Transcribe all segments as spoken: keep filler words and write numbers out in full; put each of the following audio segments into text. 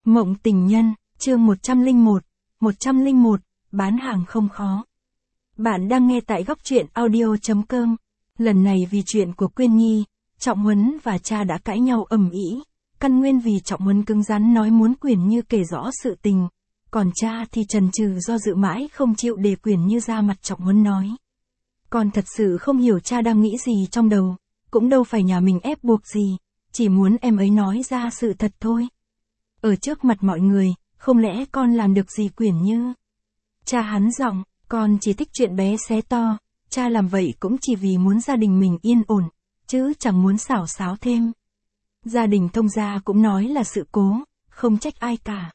Mộng tình nhân, chương một trăm lẻ một, một trăm lẻ một, bán hàng không khó. Bạn đang nghe tại góc truyện audio chấm com. Lần này vì chuyện của Quyên Nhi, Trọng Huấn và cha đã cãi nhau ầm ĩ. Căn nguyên vì Trọng Huấn cứng rắn nói muốn Quyên Như kể rõ sự tình, còn cha thì chần chừ do dự mãi không chịu để Quyên Như ra mặt. Trọng Huấn nói: con thật sự không hiểu cha đang nghĩ gì trong đầu, cũng đâu phải nhà mình ép buộc gì, chỉ muốn em ấy nói ra sự thật thôi. Ở trước mặt mọi người, không lẽ con làm được gì Quyên Như? Cha hắn giọng: con chỉ thích chuyện bé xé to, cha làm vậy cũng chỉ vì muốn gia đình mình yên ổn, chứ chẳng muốn xảo xáo thêm. Gia đình Thông gia cũng nói là sự cố, không trách ai cả.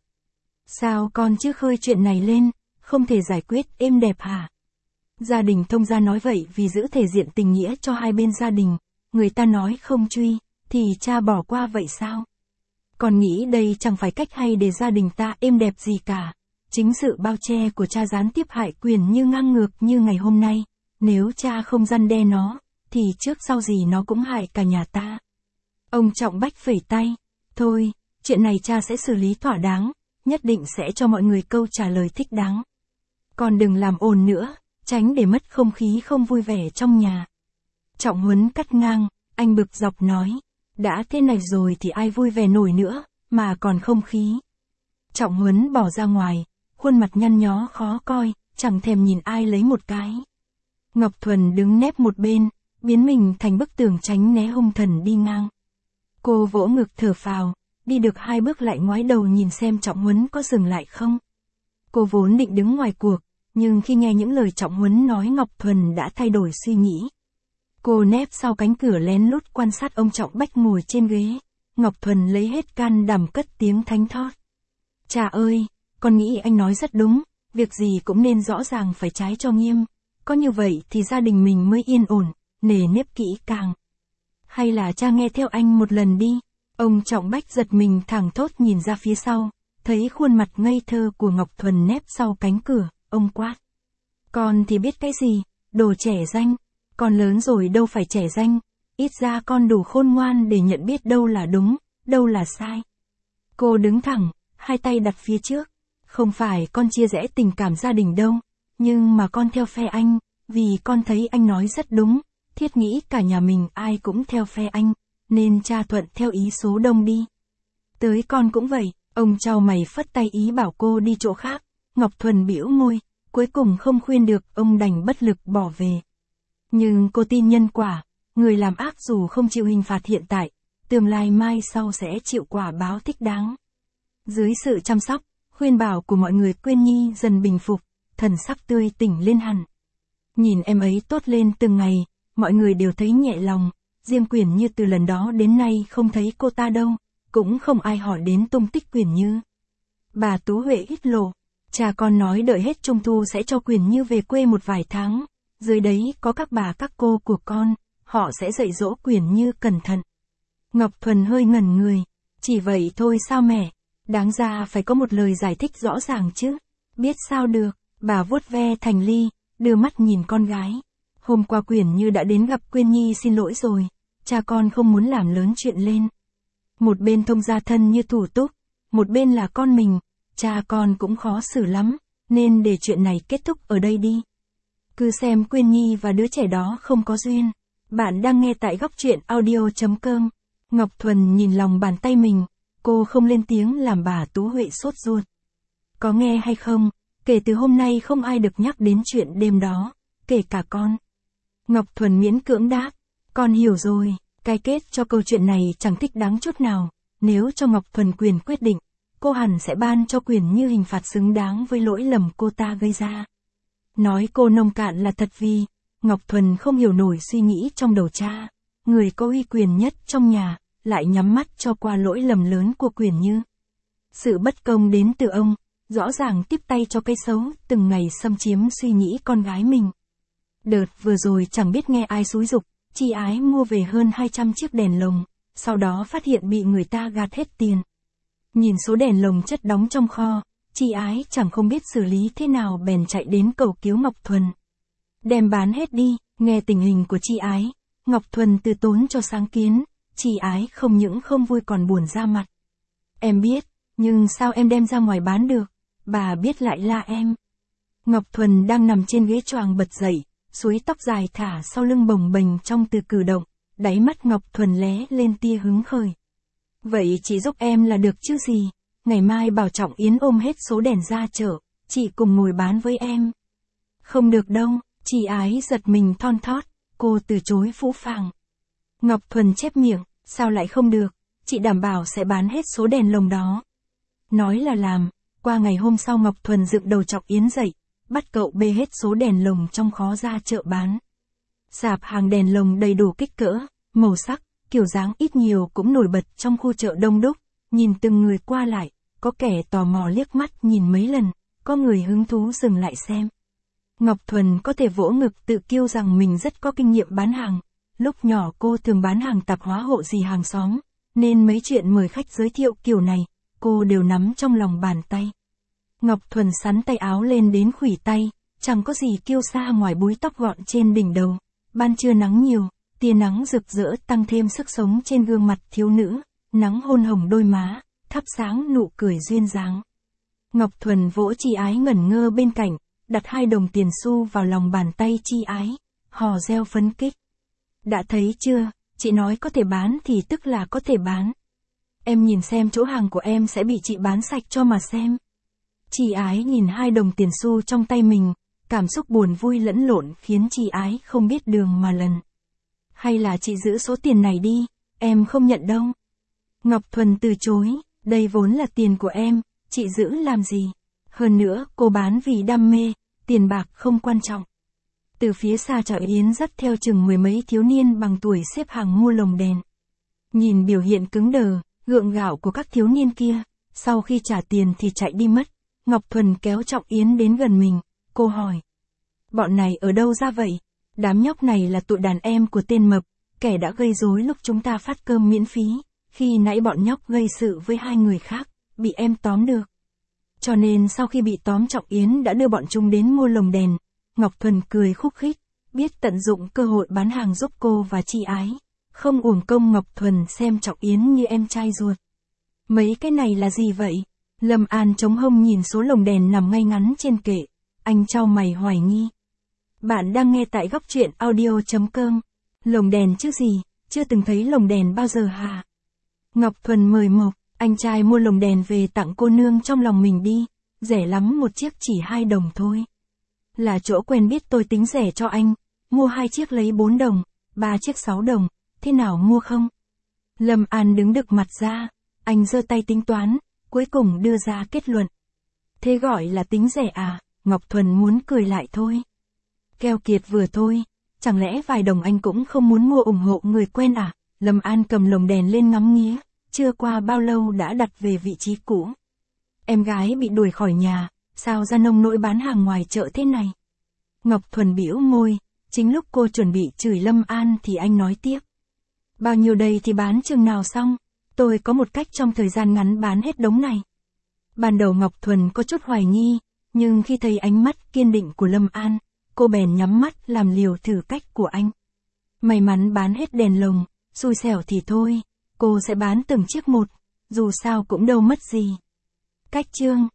Sao con chưa khơi chuyện này lên, không thể giải quyết êm đẹp hả? Gia đình Thông gia nói vậy vì giữ thể diện tình nghĩa cho hai bên gia đình, người ta nói không truy, thì cha bỏ qua vậy sao? Con nghĩ đây chẳng phải cách hay để gia đình ta êm đẹp gì cả. Chính sự bao che của cha gián tiếp hại Quyên Như ngang ngược như ngày hôm nay. Nếu cha không răn đe nó, thì trước sau gì nó cũng hại cả nhà ta. Ông Trọng Bách phẩy tay: thôi, chuyện này cha sẽ xử lý thỏa đáng, nhất định sẽ cho mọi người câu trả lời thích đáng. Con đừng làm ồn nữa, tránh để mất không khí không vui vẻ trong nhà. Trọng Huấn cắt ngang, anh bực dọc nói: đã thế này rồi thì ai vui vẻ nổi nữa, mà còn không khí. Trọng Huấn bỏ ra ngoài, khuôn mặt nhăn nhó khó coi, chẳng thèm nhìn ai lấy một cái. Ngọc Thuần đứng nép một bên, biến mình thành bức tường tránh né hung thần đi ngang. Cô vỗ ngực thở phào, đi được hai bước lại ngoái đầu nhìn xem Trọng Huấn có dừng lại không. Cô vốn định đứng ngoài cuộc, nhưng khi nghe những lời Trọng Huấn nói Ngọc Thuần đã thay đổi suy nghĩ. Cô nép sau cánh cửa lén lút quan sát ông Trọng Bách ngồi trên ghế. Ngọc Thuần lấy hết can đảm cất tiếng thánh thót: cha ơi, con nghĩ anh nói rất đúng, việc gì cũng nên rõ ràng phải trái cho nghiêm. Có như vậy thì gia đình mình mới yên ổn, nề nếp kỹ càng. Hay là cha nghe theo anh một lần đi. Ông Trọng Bách giật mình thẳng thốt nhìn ra phía sau, thấy khuôn mặt ngây thơ của Ngọc Thuần nép sau cánh cửa, ông quát: con thì biết cái gì, đồ trẻ danh. Con lớn rồi đâu phải trẻ danh, ít ra con đủ khôn ngoan để nhận biết đâu là đúng, đâu là sai. Cô đứng thẳng, hai tay đặt phía trước. Không phải con chia rẽ tình cảm gia đình đâu, nhưng mà con theo phe anh, vì con thấy anh nói rất đúng, thiết nghĩ cả nhà mình ai cũng theo phe anh, nên cha thuận theo ý số đông đi. Tới con cũng vậy. Ông chau mày phất tay ý bảo cô đi chỗ khác. Ngọc Thuần bĩu môi, cuối cùng không khuyên được, ông đành bất lực bỏ về. Nhưng cô tin nhân quả, người làm ác dù không chịu hình phạt hiện tại, tương lai mai sau sẽ chịu quả báo thích đáng. Dưới sự chăm sóc, khuyên bảo của mọi người, Quyên Nhi dần bình phục, thần sắc tươi tỉnh lên hẳn. Nhìn em ấy tốt lên từng ngày, mọi người đều thấy nhẹ lòng, riêng Quyên Như từ lần đó đến nay không thấy cô ta đâu, cũng không ai hỏi đến tung tích Quyên Như. Bà Tú Huệ ít lộ: cha con nói đợi hết Trung thu sẽ cho Quyên Như về quê một vài tháng. Dưới đấy có các bà các cô của con, họ sẽ dạy dỗ Quyên Như cẩn thận. Ngọc Thuần hơi ngẩn người: chỉ vậy thôi sao mẹ? Đáng ra phải có một lời giải thích rõ ràng chứ. Biết sao được. Bà vuốt ve thành ly, đưa mắt nhìn con gái. Hôm qua Quyên Như đã đến gặp Quyên Nhi xin lỗi rồi, cha con không muốn làm lớn chuyện lên. Một bên Thông gia thân như thủ túc, một bên là con mình, cha con cũng khó xử lắm, nên để chuyện này kết thúc ở đây đi. Cứ xem Quyên Nhi và đứa trẻ đó không có duyên. Bạn đang nghe tại góc truyện audio chấm com. Ngọc Thuần nhìn lòng bàn tay mình, cô không lên tiếng làm bà Tú Huệ sốt ruột. Có nghe hay không, kể từ hôm nay không ai được nhắc đến chuyện đêm đó, kể cả con. Ngọc Thuần miễn cưỡng đáp: con hiểu rồi. Cái kết cho câu chuyện này chẳng thích đáng chút nào. Nếu cho Ngọc Thuần quyền quyết định, cô hẳn sẽ ban cho Quyên Như hình phạt xứng đáng với lỗi lầm cô ta gây ra. Nói cô nông cạn là thật vì Ngọc Thuần không hiểu nổi suy nghĩ trong đầu cha, người có uy quyền nhất trong nhà, lại nhắm mắt cho qua lỗi lầm lớn của Quyên Như. Sự bất công đến từ ông, rõ ràng tiếp tay cho cái xấu, từng ngày xâm chiếm suy nghĩ con gái mình. Đợt vừa rồi chẳng biết nghe ai xúi giục, Chi Ái mua về hơn hai trăm chiếc đèn lồng, sau đó phát hiện bị người ta gạt hết tiền. Nhìn số đèn lồng chất đóng trong kho, Chi Ái chẳng không biết xử lý thế nào bèn chạy đến cầu cứu Ngọc Thuần. Đem bán hết đi. Nghe tình hình của Chi Ái, Ngọc Thuần từ tốn cho sáng kiến, Chi Ái không những không vui còn buồn ra mặt. Em biết, nhưng sao em đem ra ngoài bán được, bà biết lại la em. Ngọc Thuần đang nằm trên ghế choàng bật dậy, xúi tóc dài thả sau lưng bồng bềnh trong từ cử động, đáy mắt Ngọc Thuần lé lên tia hứng khởi. Vậy chị giúp em là được chứ gì, ngày mai bảo Trọng Yến ôm hết số đèn ra chợ, chị cùng ngồi bán với em. Không được đâu, chị Ái giật mình thon thót, cô từ chối phũ phàng. Ngọc Thuần chép miệng, sao lại không được, chị đảm bảo sẽ bán hết số đèn lồng đó. Nói là làm, qua ngày hôm sau Ngọc Thuần dựng đầu Trọng Yến dậy, bắt cậu bê hết số đèn lồng trong kho ra chợ bán. Sạp hàng đèn lồng đầy đủ kích cỡ, màu sắc, kiểu dáng ít nhiều cũng nổi bật trong khu chợ đông đúc, nhìn từng người qua lại, có kẻ tò mò liếc mắt nhìn mấy lần, có người hứng thú dừng lại xem. Ngọc Thuần có thể vỗ ngực tự kiêu rằng mình rất có kinh nghiệm bán hàng, lúc nhỏ cô thường bán hàng tạp hóa hộ dì hàng xóm, nên mấy chuyện mời khách giới thiệu kiểu này, cô đều nắm trong lòng bàn tay. Ngọc Thuần sắn tay áo lên đến khuỷu tay, chẳng có gì kiêu sa ngoài búi tóc gọn trên đỉnh đầu. Ban trưa nắng nhiều, tia nắng rực rỡ tăng thêm sức sống trên gương mặt thiếu nữ, nắng hôn hồng đôi má, thắp sáng nụ cười duyên dáng. Ngọc Thuần vỗ chị Ái ngẩn ngơ bên cạnh, đặt hai đồng tiền xu vào lòng bàn tay chị Ái, hò reo phấn kích. Đã thấy chưa, chị nói có thể bán thì tức là có thể bán. Em nhìn xem chỗ hàng của em sẽ bị chị bán sạch cho mà xem. Chị Ái nhìn hai đồng tiền xu trong tay mình, cảm xúc buồn vui lẫn lộn khiến chị Ái không biết đường mà lần. Hay là chị giữ số tiền này đi, em không nhận đâu. Ngọc Thuần từ chối, đây vốn là tiền của em, chị giữ làm gì. Hơn nữa, cô bán vì đam mê, tiền bạc không quan trọng. Từ phía xa Trọng Yến dắt theo chừng mười mấy thiếu niên bằng tuổi xếp hàng mua lồng đèn. Nhìn biểu hiện cứng đờ, gượng gạo của các thiếu niên kia, sau khi trả tiền thì chạy đi mất. Ngọc Thuần kéo Trọng Yến đến gần mình, cô hỏi. Bọn này ở đâu ra vậy? Đám nhóc này là tụi đàn em của tên Mập, kẻ đã gây rối lúc chúng ta phát cơm miễn phí, khi nãy bọn nhóc gây sự với hai người khác, bị em tóm được. Cho nên sau khi bị tóm Trọng Yến đã đưa bọn chúng đến mua lồng đèn. Ngọc Thuần cười khúc khích, biết tận dụng cơ hội bán hàng giúp cô và chị Ái. Không uổng công Ngọc Thuần xem Trọng Yến như em trai ruột. Mấy cái này là gì vậy? Lâm An chống hông nhìn số lồng đèn nằm ngay ngắn trên kệ, anh chau mày hoài nghi. Bạn đang nghe tại góc truyện audio chấm com. Lồng đèn chứ gì, chưa từng thấy lồng đèn bao giờ hả? Ngọc Thuần mời Mộc, anh trai mua lồng đèn về tặng cô nương trong lòng mình đi, rẻ lắm một chiếc chỉ hai đồng thôi. Là chỗ quen biết tôi tính rẻ cho anh, mua hai chiếc lấy bốn đồng, ba chiếc sáu đồng, thế nào mua không? Lâm An đứng đực mặt ra, anh giơ tay tính toán, cuối cùng đưa ra kết luận. Thế gọi là tính rẻ à? Ngọc Thuần muốn cười lại thôi. Keo kiệt vừa thôi, chẳng lẽ vài đồng anh cũng không muốn mua ủng hộ người quen à? Lâm An cầm lồng đèn lên ngắm nghía, chưa qua bao lâu đã đặt về vị trí cũ. Em gái bị đuổi khỏi nhà, sao ra nông nỗi bán hàng ngoài chợ thế này? Ngọc Thuần bĩu môi, chính lúc cô chuẩn bị chửi Lâm An thì anh nói tiếp. Bao nhiêu đây thì bán chừng nào xong, tôi có một cách trong thời gian ngắn bán hết đống này. Ban đầu Ngọc Thuần có chút hoài nghi, nhưng khi thấy ánh mắt kiên định của Lâm An, cô bèn nhắm mắt làm liều thử cách của anh. May mắn bán hết đèn lồng, xui xẻo thì thôi, cô sẽ bán từng chiếc một, dù sao cũng đâu mất gì. Cách chương